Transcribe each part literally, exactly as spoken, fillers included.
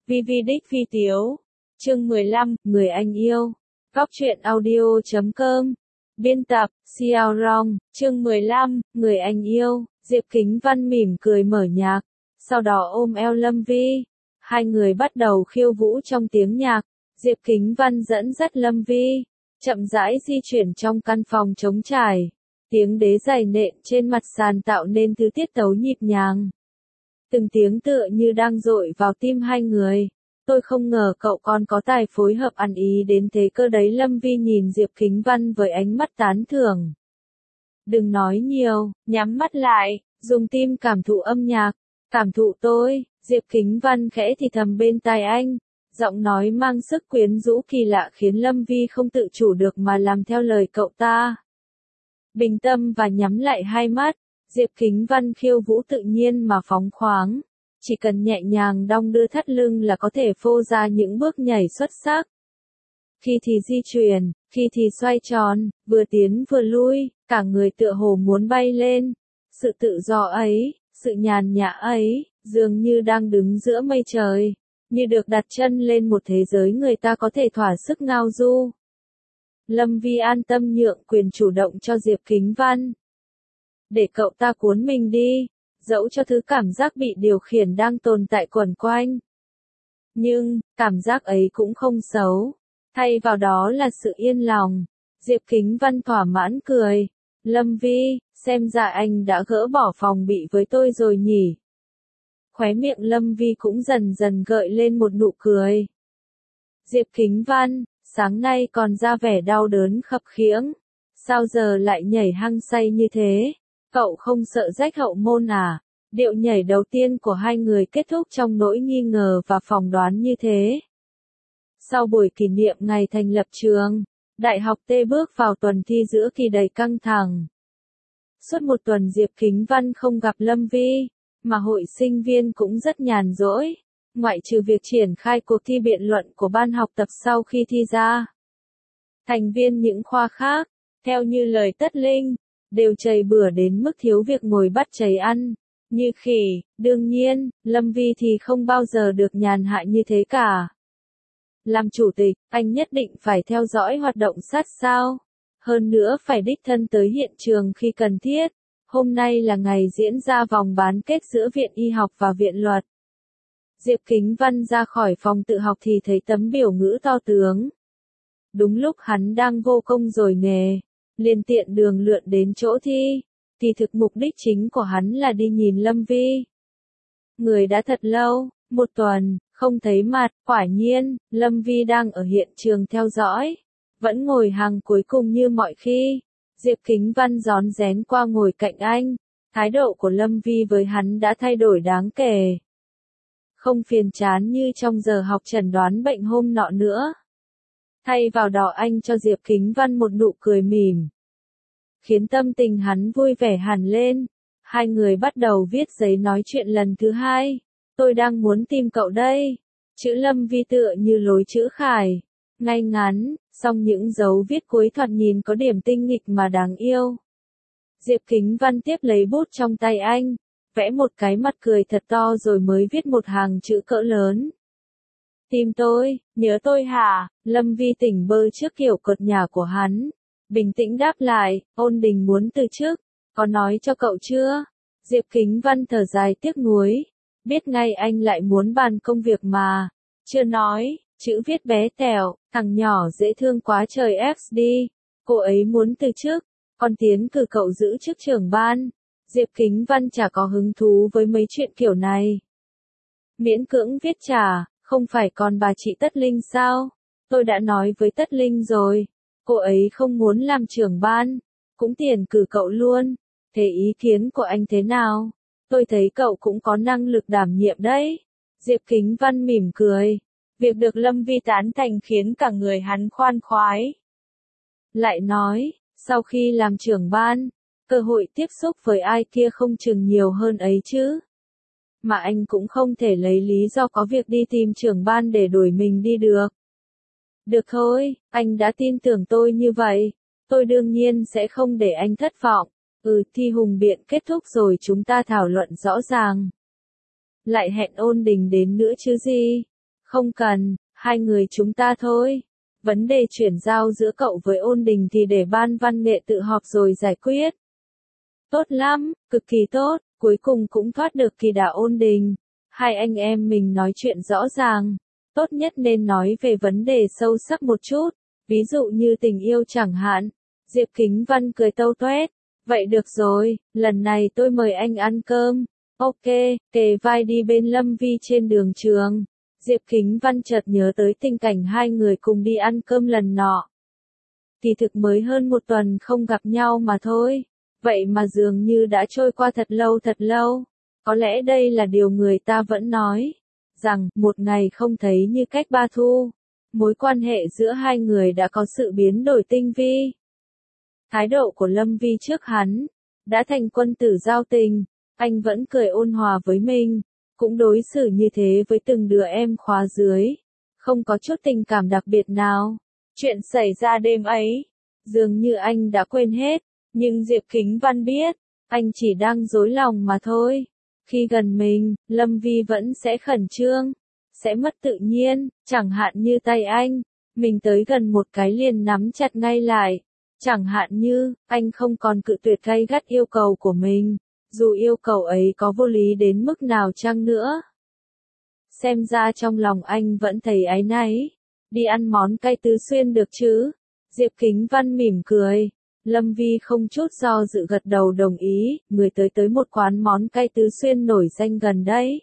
Vi Vi Đích Phi Tiếu. Chương mười lăm, Người anh yêu. Góc truyện audio chấm com. Biên tập, Xiao Rong. Chương mười lăm, Người anh yêu. Diệp Kính Văn mỉm cười mở nhạc. Sau đó ôm eo Lâm Vi. Hai người bắt đầu khiêu vũ trong tiếng nhạc. Diệp Kính Văn dẫn dắt Lâm Vi. Chậm rãi di chuyển trong căn phòng trống trải. Tiếng đế giày nện trên mặt sàn tạo nên thứ tiết tấu nhịp nhàng. Từng tiếng tựa như đang dội vào tim hai người. Tôi không ngờ cậu còn có tài phối hợp ăn ý đến thế cơ đấy. Lâm Vi nhìn Diệp Kính Văn với ánh mắt tán thưởng. Đừng nói nhiều, nhắm mắt lại, dùng tim cảm thụ âm nhạc. Cảm thụ tôi, Diệp Kính Văn khẽ thì thầm bên tai anh. Giọng nói mang sức quyến rũ kỳ lạ khiến Lâm Vi không tự chủ được mà làm theo lời cậu ta. Bình tâm và nhắm lại hai mắt, Diệp Kính Văn khiêu vũ tự nhiên mà phóng khoáng. Chỉ cần nhẹ nhàng đong đưa thắt lưng là có thể phô ra những bước nhảy xuất sắc. Khi thì di chuyển, khi thì xoay tròn, vừa tiến vừa lui, cả người tựa hồ muốn bay lên. Sự tự do ấy, sự nhàn nhã ấy, dường như đang đứng giữa mây trời, như được đặt chân lên một thế giới người ta có thể thỏa sức ngao du. Lâm Vi an tâm nhượng quyền chủ động cho Diệp Kính Văn. Để cậu ta cuốn mình đi, dẫu cho thứ cảm giác bị điều khiển đang tồn tại quẩn quanh. Nhưng, cảm giác ấy cũng không xấu. Thay vào đó là sự yên lòng. Diệp Kính Văn thỏa mãn cười. Lâm Vi, xem ra anh đã gỡ bỏ phòng bị với tôi rồi nhỉ. Khóe miệng Lâm Vi cũng dần dần gợi lên một nụ cười. Diệp Kính Văn, sáng nay còn ra vẻ đau đớn khập khiễng. Sao giờ lại nhảy hăng say như thế? Cậu không sợ rách hậu môn à? Điệu nhảy đầu tiên của hai người kết thúc trong nỗi nghi ngờ và phỏng đoán như thế. Sau buổi kỷ niệm ngày thành lập trường, Đại học T bước vào tuần thi giữa kỳ đầy căng thẳng. Suốt một tuần Diệp Kính Văn không gặp Lâm Vi, mà hội sinh viên cũng rất nhàn rỗi, ngoại trừ việc triển khai cuộc thi biện luận của ban học tập sau khi thi ra. Thành viên những khoa khác, theo như lời Tất Linh, đều chầy bừa đến mức thiếu việc ngồi bắt chày ăn, như khỉ. Đương nhiên, Lâm Vi thì không bao giờ được nhàn hạ như thế cả. Làm chủ tịch, anh nhất định phải theo dõi hoạt động sát sao. Hơn nữa phải đích thân tới hiện trường khi cần thiết. Hôm nay là ngày diễn ra vòng bán kết giữa Viện Y học và Viện Luật. Diệp Kính Văn ra khỏi phòng tự học thì thấy tấm biểu ngữ to tướng. Đúng lúc hắn đang vô công rồi nghề, liền tiện đường lượn đến chỗ thi, thì thực mục đích chính của hắn là đi nhìn Lâm Vi. Người đã thật lâu, một tuần, không thấy mặt. Quả nhiên, Lâm Vi đang ở hiện trường theo dõi, vẫn ngồi hàng cuối cùng như mọi khi. Diệp Kính Văn rón rén qua ngồi cạnh anh, thái độ của Lâm Vi với hắn đã thay đổi đáng kể. Không phiền chán như trong giờ học chẩn đoán bệnh hôm nọ nữa. Thay vào đó anh cho Diệp Kính Văn một nụ cười mỉm, khiến tâm tình hắn vui vẻ hẳn lên. Hai người bắt đầu viết giấy nói chuyện lần thứ hai. Tôi đang muốn tìm cậu đây. Chữ Lâm Vi tựa như lối chữ khải, ngay ngắn, song những dấu viết cuối thoạt nhìn có điểm tinh nghịch mà đáng yêu. Diệp Kính Văn tiếp lấy bút trong tay anh, vẽ một cái mặt cười thật to rồi mới viết một hàng chữ cỡ lớn. Tìm tôi, nhớ tôi hả? Lâm Vi tỉnh bơ trước kiểu cợt nhả của hắn. Bình tĩnh đáp lại, Ôn Đình muốn từ chức, có nói cho cậu chưa? Diệp Kính Văn thở dài tiếc nuối, biết ngay anh lại muốn bàn công việc mà. Chưa nói, chữ viết bé tẹo, thằng nhỏ dễ thương quá trời ép đi. Cô ấy muốn từ chức, còn tiến cử cậu giữ chức trưởng ban. Diệp Kính Văn chả có hứng thú với mấy chuyện kiểu này. Miễn cưỡng viết trả, không phải còn bà chị Tất Linh sao? Tôi đã nói với Tất Linh rồi, cô ấy không muốn làm trưởng ban, cũng tiền cử cậu luôn. Thế ý kiến của anh thế nào? Tôi thấy cậu cũng có năng lực đảm nhiệm đấy. Diệp Kính Văn mỉm cười. Việc được Lâm Vi tán thành khiến cả người hắn khoan khoái. Lại nói, sau khi làm trưởng ban, cơ hội tiếp xúc với ai kia không chừng nhiều hơn ấy chứ. Mà anh cũng không thể lấy lý do có việc đi tìm trưởng ban để đuổi mình đi được. Được thôi, anh đã tin tưởng tôi như vậy. Tôi đương nhiên sẽ không để anh thất vọng. Ừ, thi hùng biện kết thúc rồi chúng ta thảo luận rõ ràng. Lại hẹn Ôn Đình đến nữa chứ gì? Không cần, hai người chúng ta thôi. Vấn đề chuyển giao giữa cậu với Ôn Đình thì để ban văn nghệ tự họp rồi giải quyết. Tốt lắm, cực kỳ tốt, cuối cùng cũng thoát được kỳ đà Ôn Đình. Hai anh em mình nói chuyện rõ ràng. Tốt nhất nên nói về vấn đề sâu sắc một chút, ví dụ như tình yêu chẳng hạn. Diệp Kính Văn cười tâu tuét. Vậy được rồi, lần này tôi mời anh ăn cơm. Ok, kề vai đi bên Lâm Vi trên đường trường. Diệp Kính Văn chợt nhớ tới tình cảnh hai người cùng đi ăn cơm lần nọ. Kỳ thực mới hơn một tuần không gặp nhau mà thôi. Vậy mà dường như đã trôi qua thật lâu thật lâu. Có lẽ đây là điều người ta vẫn nói. Rằng, một ngày không thấy như cách ba thu. Mối quan hệ giữa hai người đã có sự biến đổi tinh vi. Thái độ của Lâm Vi trước hắn, đã thành quân tử giao tình. Anh vẫn cười ôn hòa với mình. Cũng đối xử như thế với từng đứa em khóa dưới. Không có chút tình cảm đặc biệt nào. Chuyện xảy ra đêm ấy, dường như anh đã quên hết. Nhưng Diệp Kính Văn biết, anh chỉ đang dối lòng mà thôi. Khi gần mình, Lâm Vi vẫn sẽ khẩn trương, sẽ mất tự nhiên, chẳng hạn như tay anh. Mình tới gần một cái liền nắm chặt ngay lại. Chẳng hạn như, anh không còn cự tuyệt gay gắt yêu cầu của mình. Dù yêu cầu ấy có vô lý đến mức nào chăng nữa. Xem ra trong lòng anh vẫn thấy áy náy. Đi ăn món cay Tứ Xuyên được chứ? Diệp Kính Văn mỉm cười. Lâm Vi không chút do dự gật đầu đồng ý, người tới tới một quán món cay Tứ Xuyên nổi danh gần đây.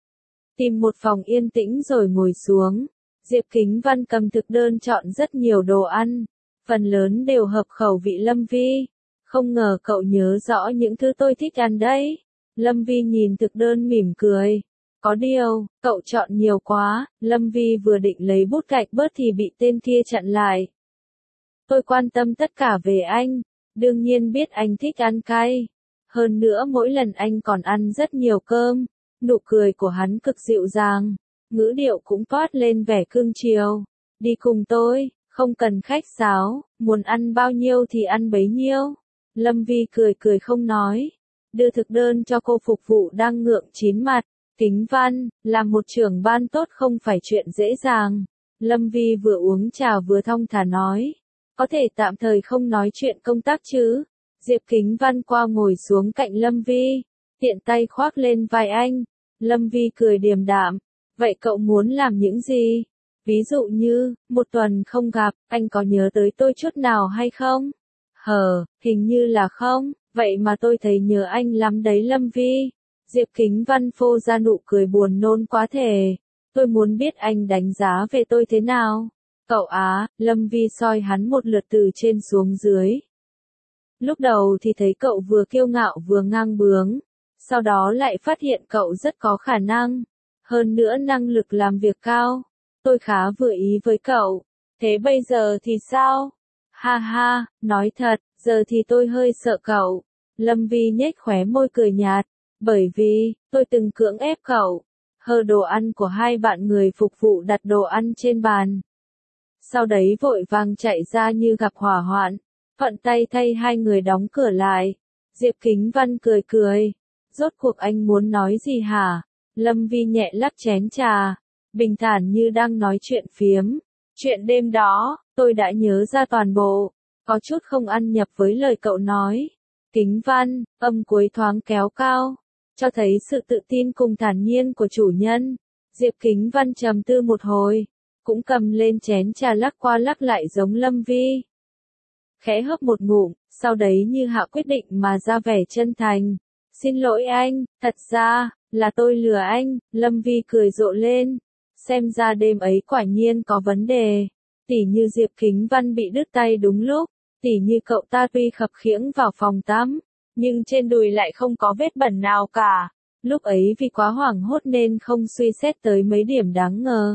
Tìm một phòng yên tĩnh rồi ngồi xuống. Diệp Kính Văn cầm thực đơn chọn rất nhiều đồ ăn. Phần lớn đều hợp khẩu vị Lâm Vi. Không ngờ cậu nhớ rõ những thứ tôi thích ăn đấy. Lâm Vi nhìn thực đơn mỉm cười. Có điều, cậu chọn nhiều quá. Lâm Vi vừa định lấy bút gạch bớt thì bị tên kia chặn lại. Tôi quan tâm tất cả về anh. Đương nhiên biết anh thích ăn cay. Hơn nữa mỗi lần anh còn ăn rất nhiều cơm. Nụ cười của hắn cực dịu dàng. Ngữ điệu cũng toát lên vẻ cương chiều. Đi cùng tôi, không cần khách sáo. Muốn ăn bao nhiêu thì ăn bấy nhiêu. Lâm Vi cười cười không nói. Đưa thực đơn cho cô phục vụ đang ngượng chín mặt. Kính Văn, làm một trưởng ban tốt không phải chuyện dễ dàng. Lâm Vi vừa uống trà vừa thong thả nói. Có thể tạm thời không nói chuyện công tác chứ. Diệp Kính Văn qua ngồi xuống cạnh Lâm Vi. Tiện tay khoác lên vai anh. Lâm Vi cười điềm đạm. Vậy cậu muốn làm những gì? Ví dụ như, một tuần không gặp, anh có nhớ tới tôi chút nào hay không? Hờ, hình như là không, vậy mà tôi thấy nhớ anh lắm đấy Lâm Vi. Diệp Kính Văn phô ra nụ cười buồn nôn quá thể. Tôi muốn biết anh đánh giá về tôi thế nào. Cậu á, Lâm Vi soi hắn một lượt từ trên xuống dưới. Lúc đầu thì thấy cậu vừa kiêu ngạo vừa ngang bướng. Sau đó lại phát hiện cậu rất có khả năng. Hơn nữa năng lực làm việc cao. Tôi khá vừa ý với cậu. Thế bây giờ thì sao? Ha ha, nói thật, giờ thì tôi hơi sợ cậu. Lâm Vi nhếch khóe môi cười nhạt. Bởi vì, tôi từng cưỡng ép cậu. Hơ đồ ăn của hai bạn người phục vụ đặt đồ ăn trên bàn. Sau đấy vội vàng chạy ra như gặp hỏa hoạn. Thuận tay thay hai người đóng cửa lại. Diệp Kính Văn cười cười. Rốt cuộc anh muốn nói gì hả? Lâm Vi nhẹ lắc chén trà. Bình thản như đang nói chuyện phiếm. Chuyện đêm đó, tôi đã nhớ ra toàn bộ. Có chút không ăn nhập với lời cậu nói. Kính Văn, âm cuối thoáng kéo cao. Cho thấy sự tự tin cùng thản nhiên của chủ nhân. Diệp Kính Văn trầm tư một hồi. Cũng cầm lên chén trà lắc qua lắc lại giống Lâm Vi. Khẽ hớp một ngụm, sau đấy như hạ quyết định mà ra vẻ chân thành. Xin lỗi anh, thật ra, là tôi lừa anh. Lâm Vi cười rộ lên. Xem ra đêm ấy quả nhiên có vấn đề. Tỉ như Diệp Kính Văn bị đứt tay đúng lúc. Tỉ như cậu ta tuy khập khiễng vào phòng tắm. Nhưng trên đùi lại không có vết bẩn nào cả. Lúc ấy vì quá hoảng hốt nên không suy xét tới mấy điểm đáng ngờ.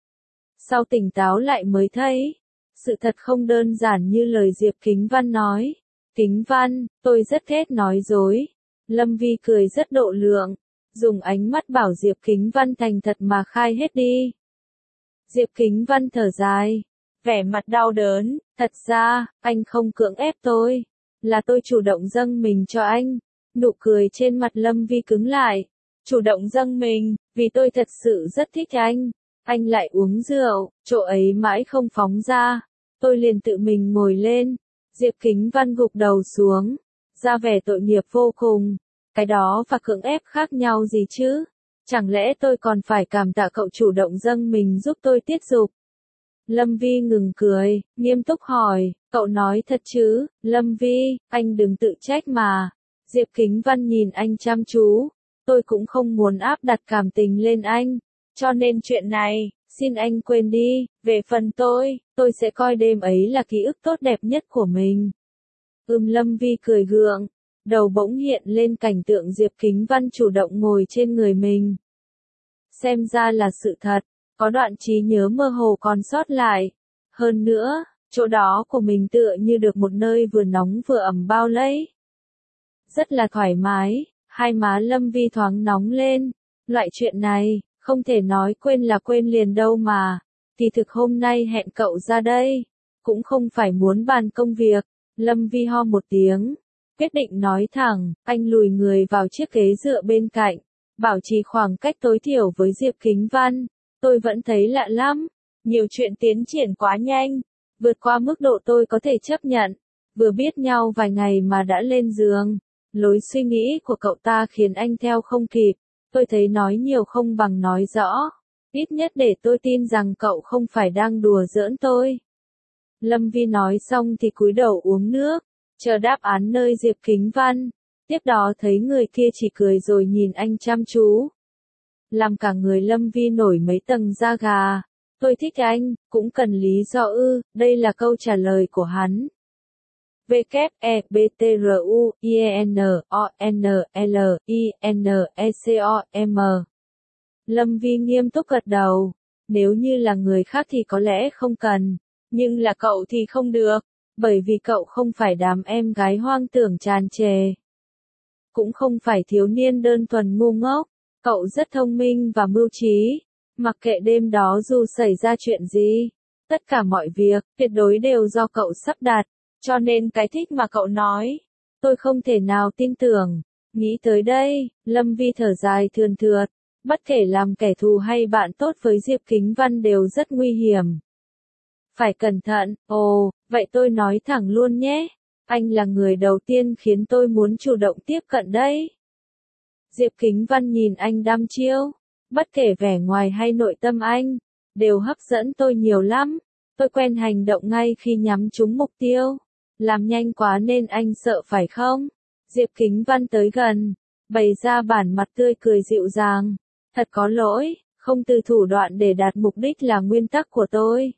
Sau tỉnh táo lại mới thấy. Sự thật không đơn giản như lời Diệp Kính Văn nói. Kính Văn, tôi rất ghét nói dối. Lâm Vi cười rất độ lượng. Dùng ánh mắt bảo Diệp Kính Văn thành thật mà khai hết đi. Diệp Kính Văn thở dài. Vẻ mặt đau đớn. Thật ra, anh không cưỡng ép tôi. Là tôi chủ động dâng mình cho anh. Nụ cười trên mặt Lâm Vi cứng lại. Chủ động dâng mình, vì tôi thật sự rất thích anh. Anh lại uống rượu, chỗ ấy mãi không phóng ra. Tôi liền tự mình ngồi lên. Diệp Kính Văn gục đầu xuống, ra vẻ tội nghiệp vô cùng. Cái đó và cưỡng ép khác nhau gì chứ? Chẳng lẽ tôi còn phải cảm tạ cậu chủ động dâng mình giúp tôi tiết dục? Lâm Vi ngừng cười, nghiêm túc hỏi, cậu nói thật chứ? Lâm Vi, anh đừng tự trách mà. Diệp Kính Văn nhìn anh chăm chú. Tôi cũng không muốn áp đặt cảm tình lên anh. Cho nên chuyện này, xin anh quên đi. Về phần tôi, tôi sẽ coi đêm ấy là ký ức tốt đẹp nhất của mình. Ừm Lâm Vi cười gượng. Đầu bỗng hiện lên cảnh tượng Diệp Kính Văn chủ động ngồi trên người mình. Xem ra là sự thật, có đoạn trí nhớ mơ hồ còn sót lại. Hơn nữa, chỗ đó của mình tựa như được một nơi vừa nóng vừa ẩm bao lấy. Rất là thoải mái, hai má Lâm Vi thoáng nóng lên. Loại chuyện này, không thể nói quên là quên liền đâu mà. Kỳ thực hôm nay hẹn cậu ra đây, cũng không phải muốn bàn công việc. Lâm Vi ho một tiếng, quyết định nói thẳng, anh lùi người vào chiếc ghế dựa bên cạnh, bảo trì khoảng cách tối thiểu với Diệp Kính Văn. Tôi vẫn thấy lạ lắm, nhiều chuyện tiến triển quá nhanh, vượt qua mức độ tôi có thể chấp nhận. Vừa biết nhau vài ngày mà đã lên giường, lối suy nghĩ của cậu ta khiến anh theo không kịp. Tôi thấy nói nhiều không bằng nói rõ, ít nhất để tôi tin rằng cậu không phải đang đùa giỡn tôi. Lâm Vi nói xong thì cúi đầu uống nước, chờ đáp án nơi Diệp Kính Văn. Tiếp đó thấy người kia chỉ cười rồi nhìn anh chăm chú. Làm cả người Lâm Vi nổi mấy tầng da gà. Tôi thích anh, cũng cần lý do ư, đây là câu trả lời của hắn. W E B T R U I E N O N L I N E C O M. Lâm Vi nghiêm túc gật đầu. Nếu như là người khác thì có lẽ không cần, nhưng là cậu thì không được, bởi vì cậu không phải đám em gái hoang tưởng tràn trề. Cũng không phải thiếu niên đơn thuần ngu ngốc, cậu rất thông minh và mưu trí. Mặc kệ đêm đó dù xảy ra chuyện gì, tất cả mọi việc, tuyệt đối đều do cậu sắp đặt. Cho nên cái thích mà cậu nói, tôi không thể nào tin tưởng. Nghĩ tới đây, Lâm Vi thở dài thườn thượt. Bất kể làm kẻ thù hay bạn tốt với Diệp Kính Văn đều rất nguy hiểm. Phải cẩn thận, ồ, vậy tôi nói thẳng luôn nhé. Anh là người đầu tiên khiến tôi muốn chủ động tiếp cận đấy. Diệp Kính Văn nhìn anh đăm chiêu. Bất kể vẻ ngoài hay nội tâm anh, đều hấp dẫn tôi nhiều lắm. Tôi quen hành động ngay khi nhắm trúng mục tiêu. Làm nhanh quá nên anh sợ phải không? Diệp Kính Văn tới gần, bày ra bản mặt tươi cười dịu dàng. Thật có lỗi, không từ thủ đoạn để đạt mục đích là nguyên tắc của tôi.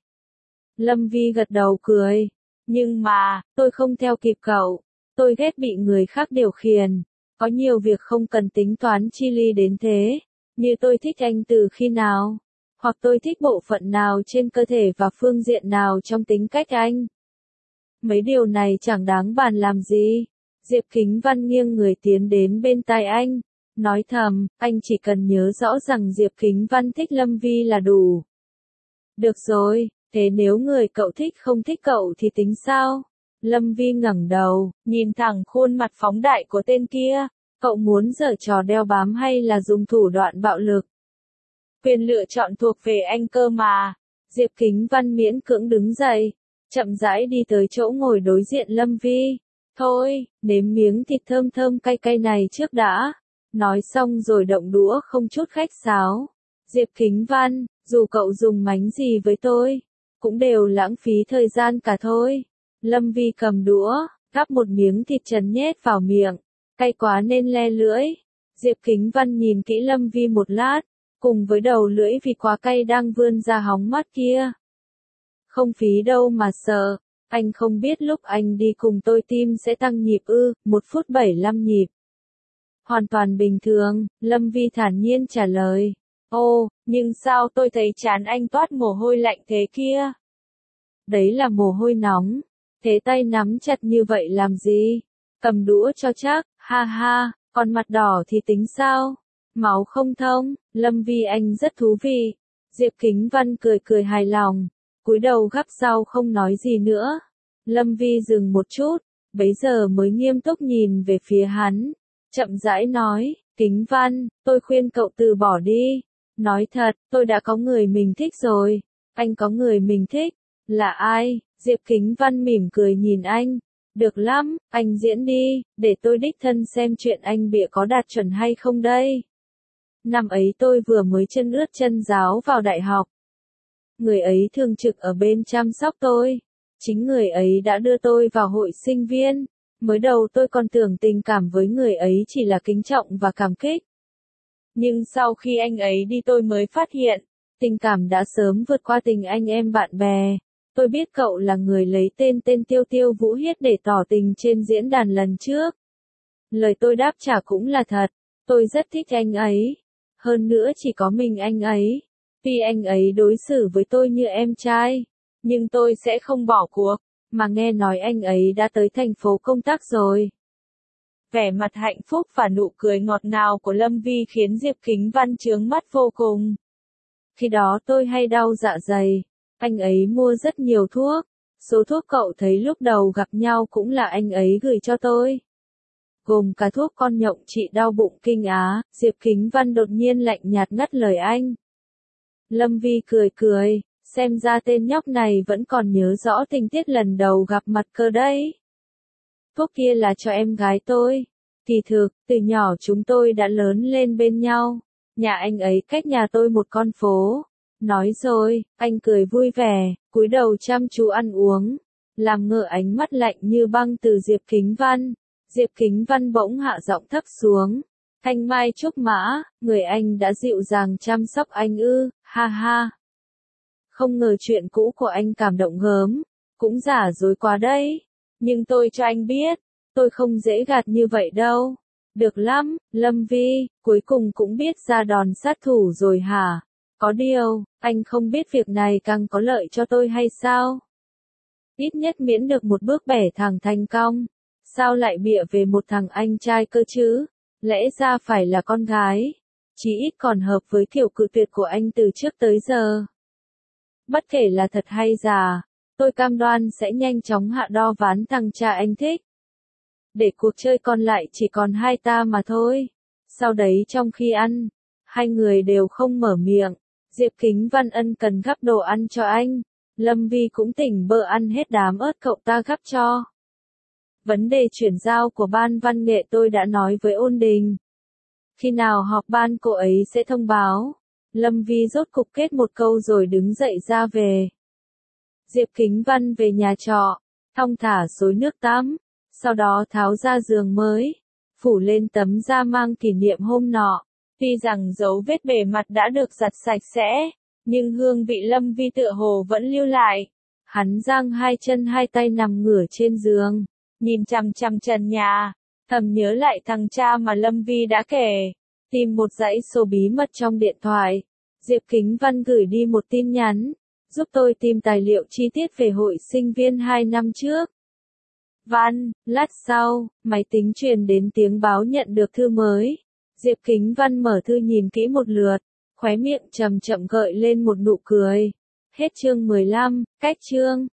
Lâm Vi gật đầu cười. Nhưng mà, tôi không theo kịp cậu. Tôi ghét bị người khác điều khiển. Có nhiều việc không cần tính toán chi ly đến thế. Như tôi thích anh từ khi nào. Hoặc tôi thích bộ phận nào trên cơ thể và phương diện nào trong tính cách anh. Mấy điều này chẳng đáng bàn làm gì. Diệp Kính Văn nghiêng người tiến đến bên tai anh. Nói thầm, anh chỉ cần nhớ rõ rằng Diệp Kính Văn thích Lâm Vi là đủ. Được rồi, thế nếu người cậu thích không thích cậu thì tính sao? Lâm Vi ngẩng đầu, nhìn thẳng khuôn mặt phóng đại của tên kia. Cậu muốn giở trò đeo bám hay là dùng thủ đoạn bạo lực? Quyền lựa chọn thuộc về anh cơ mà. Diệp Kính Văn miễn cưỡng đứng dậy, chậm rãi đi tới chỗ ngồi đối diện Lâm Vi. Thôi, nếm miếng thịt thơm thơm cay cay này trước đã. Nói xong rồi động đũa không chút khách sáo. Diệp Kính Văn, dù cậu dùng mánh gì với tôi, cũng đều lãng phí thời gian cả thôi. Lâm Vi cầm đũa, gắp một miếng thịt trần nhét vào miệng. Cay quá nên le lưỡi. Diệp Kính Văn nhìn kỹ Lâm Vi một lát, cùng với đầu lưỡi vì quá cay đang vươn ra hóng mắt kia. Không phí đâu mà sợ. Anh không biết lúc anh đi cùng tôi tim sẽ tăng nhịp ư, một phút bảy lăm nhịp. Hoàn toàn bình thường, Lâm Vi thản nhiên trả lời. Ô, nhưng sao tôi thấy trán anh toát mồ hôi lạnh thế kia? Đấy là mồ hôi nóng. Thế tay nắm chặt như vậy làm gì? Cầm đũa cho chắc, ha ha, còn mặt đỏ thì tính sao? Máu không thông, Lâm Vi anh rất thú vị. Diệp Kính Văn cười cười hài lòng, cúi đầu gắp rau không nói gì nữa. Lâm Vi dừng một chút, bấy giờ mới nghiêm túc nhìn về phía hắn. Chậm rãi nói, Kính Văn, tôi khuyên cậu từ bỏ đi. Nói thật, tôi đã có người mình thích rồi. Anh có người mình thích. Là ai? Diệp Kính Văn mỉm cười nhìn anh. Được lắm, anh diễn đi, để tôi đích thân xem chuyện anh bịa có đạt chuẩn hay không đây. Năm ấy tôi vừa mới chân ướt chân ráo vào đại học. Người ấy thường trực ở bên chăm sóc tôi. Chính người ấy đã đưa tôi vào hội sinh viên. Mới đầu tôi còn tưởng tình cảm với người ấy chỉ là kính trọng và cảm kích. Nhưng sau khi anh ấy đi tôi mới phát hiện, tình cảm đã sớm vượt qua tình anh em bạn bè. Tôi biết cậu là người lấy tên tên Tiêu Tiêu Vũ Hiết để tỏ tình trên diễn đàn lần trước. Lời tôi đáp trả cũng là thật. Tôi rất thích anh ấy. Hơn nữa chỉ có mình anh ấy. Vì anh ấy đối xử với tôi như em trai. Nhưng tôi sẽ không bỏ cuộc. Mà nghe nói anh ấy đã tới thành phố công tác rồi. Vẻ mặt hạnh phúc và nụ cười ngọt ngào của Lâm Vi khiến Diệp Kính Văn chướng mắt vô cùng. Khi đó tôi hay đau dạ dày. Anh ấy mua rất nhiều thuốc. Số thuốc cậu thấy lúc đầu gặp nhau cũng là anh ấy gửi cho tôi. Gồm cả thuốc con nhộng trị đau bụng kinh á. Diệp Kính Văn đột nhiên lạnh nhạt ngắt lời anh. Lâm Vi cười cười. Xem ra tên nhóc này vẫn còn nhớ rõ tình tiết lần đầu gặp mặt cơ đấy. Thuốc kia là cho em gái tôi. Kỳ thực, từ nhỏ chúng tôi đã lớn lên bên nhau. Nhà anh ấy cách nhà tôi một con phố. Nói rồi, anh cười vui vẻ, cúi đầu chăm chú ăn uống. Làm ngơ ánh mắt lạnh như băng từ Diệp Kính Văn. Diệp Kính Văn bỗng hạ giọng thấp xuống. Thanh mai trúc mã, người anh đã dịu dàng chăm sóc anh ư, ha ha. Không ngờ chuyện cũ của anh cảm động gớm, cũng giả dối quá đấy. Nhưng tôi cho anh biết, tôi không dễ gạt như vậy đâu. Được lắm, Lâm Vi, cuối cùng cũng biết ra đòn sát thủ rồi hả? Có điều, anh không biết việc này càng có lợi cho tôi hay sao? Ít nhất miễn được một bước bẻ thẳng thành cong. Sao lại bịa về một thằng anh trai cơ chứ? Lẽ ra phải là con gái. Chí ít còn hợp với kiểu cự tuyệt của anh từ trước tới giờ. Bất kể là thật hay giả, tôi cam đoan sẽ nhanh chóng hạ đo ván thằng cha anh thích. Để cuộc chơi còn lại chỉ còn hai ta mà thôi. Sau đấy trong khi ăn, hai người đều không mở miệng. Diệp Kính Văn ân cần gắp đồ ăn cho anh. Lâm Vi cũng tỉnh bơ ăn hết đám ớt cậu ta gắp cho. Vấn đề chuyển giao của ban văn nghệ tôi đã nói với Ôn Đình. Khi nào họp ban cô ấy sẽ thông báo. Lâm Vi rốt cục kết một câu rồi đứng dậy ra về. Diệp Kính Văn về nhà trọ, thong thả xối nước tắm, sau đó tháo ra giường mới, phủ lên tấm da mang kỷ niệm hôm nọ. Tuy rằng dấu vết bề mặt đã được giặt sạch sẽ, nhưng hương vị Lâm Vi tựa hồ vẫn lưu lại. Hắn giang hai chân hai tay nằm ngửa trên giường, nhìn chằm chằm trần nhà, thầm nhớ lại thằng cha mà Lâm Vi đã kể. Tìm một dãy số bí mật trong điện thoại. Diệp Kính Văn gửi đi một tin nhắn. Giúp tôi tìm tài liệu chi tiết về hội sinh viên hai năm trước. Văn, lát sau, máy tính truyền đến tiếng báo nhận được thư mới. Diệp Kính Văn mở thư nhìn kỹ một lượt, khóe miệng chậm chậm gợi lên một nụ cười. Hết chương mười lăm, cách chương.